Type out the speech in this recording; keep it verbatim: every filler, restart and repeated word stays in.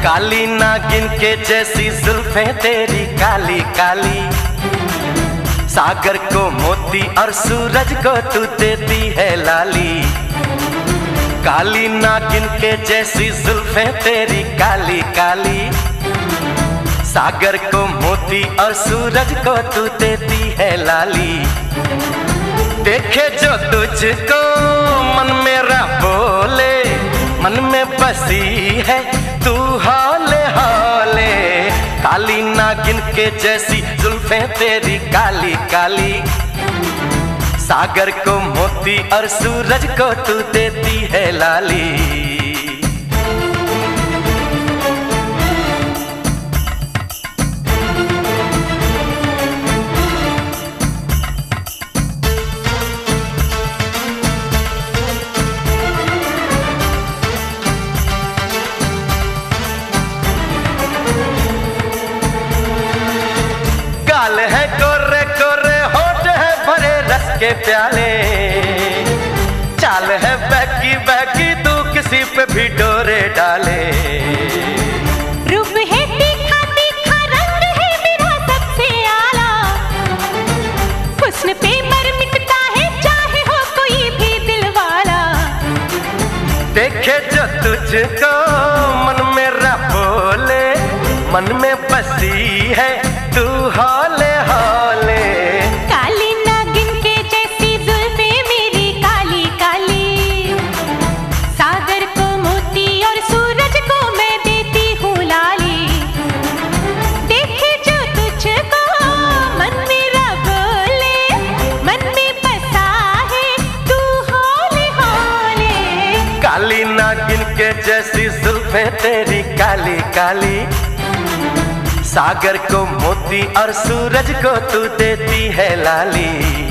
काली नागिन के जैसी जुल्फें तेरी काली काली, सागर को मोती और सूरज को तू देती है लाली। काली नागिन के जैसी जुल्फें तेरी काली काली, सागर को मोती और सूरज को तू देती है लाली। देखे जो तुझको मन मेरा बोले, मन में बसी है तू हौले हौले। काली नागिन के जैसी जुल्फें तेरी काली काली, सागर को मोती और सूरज को तू देती है लाली। गाल है कोरे कोरे, होठ है भरे रस के प्याले, चाल है बहकी बहकी तू किसी पे भी डोरे डाले। रूप है तीखा तीखा, रंग है मेरा सबसे आला, हुस्न पे मर मिटता है चाहे हो कोई भी दिलवाला। देखे जो तुझको मन मेरा बोले, मन में बसी है तू हौले हौले। काली नागिन के जैसी जुल्फें मेरी काली काली, सागर को मोती और सूरज को मैं देती हूँ लाली। देखे जो तुझको मन मेरा बोले, मन में बसा है तू हौले हौले। काली नागिन के जैसी जुल्फें तेरी काली काली, सागर को मोती और सूरज को तू देती है लाली।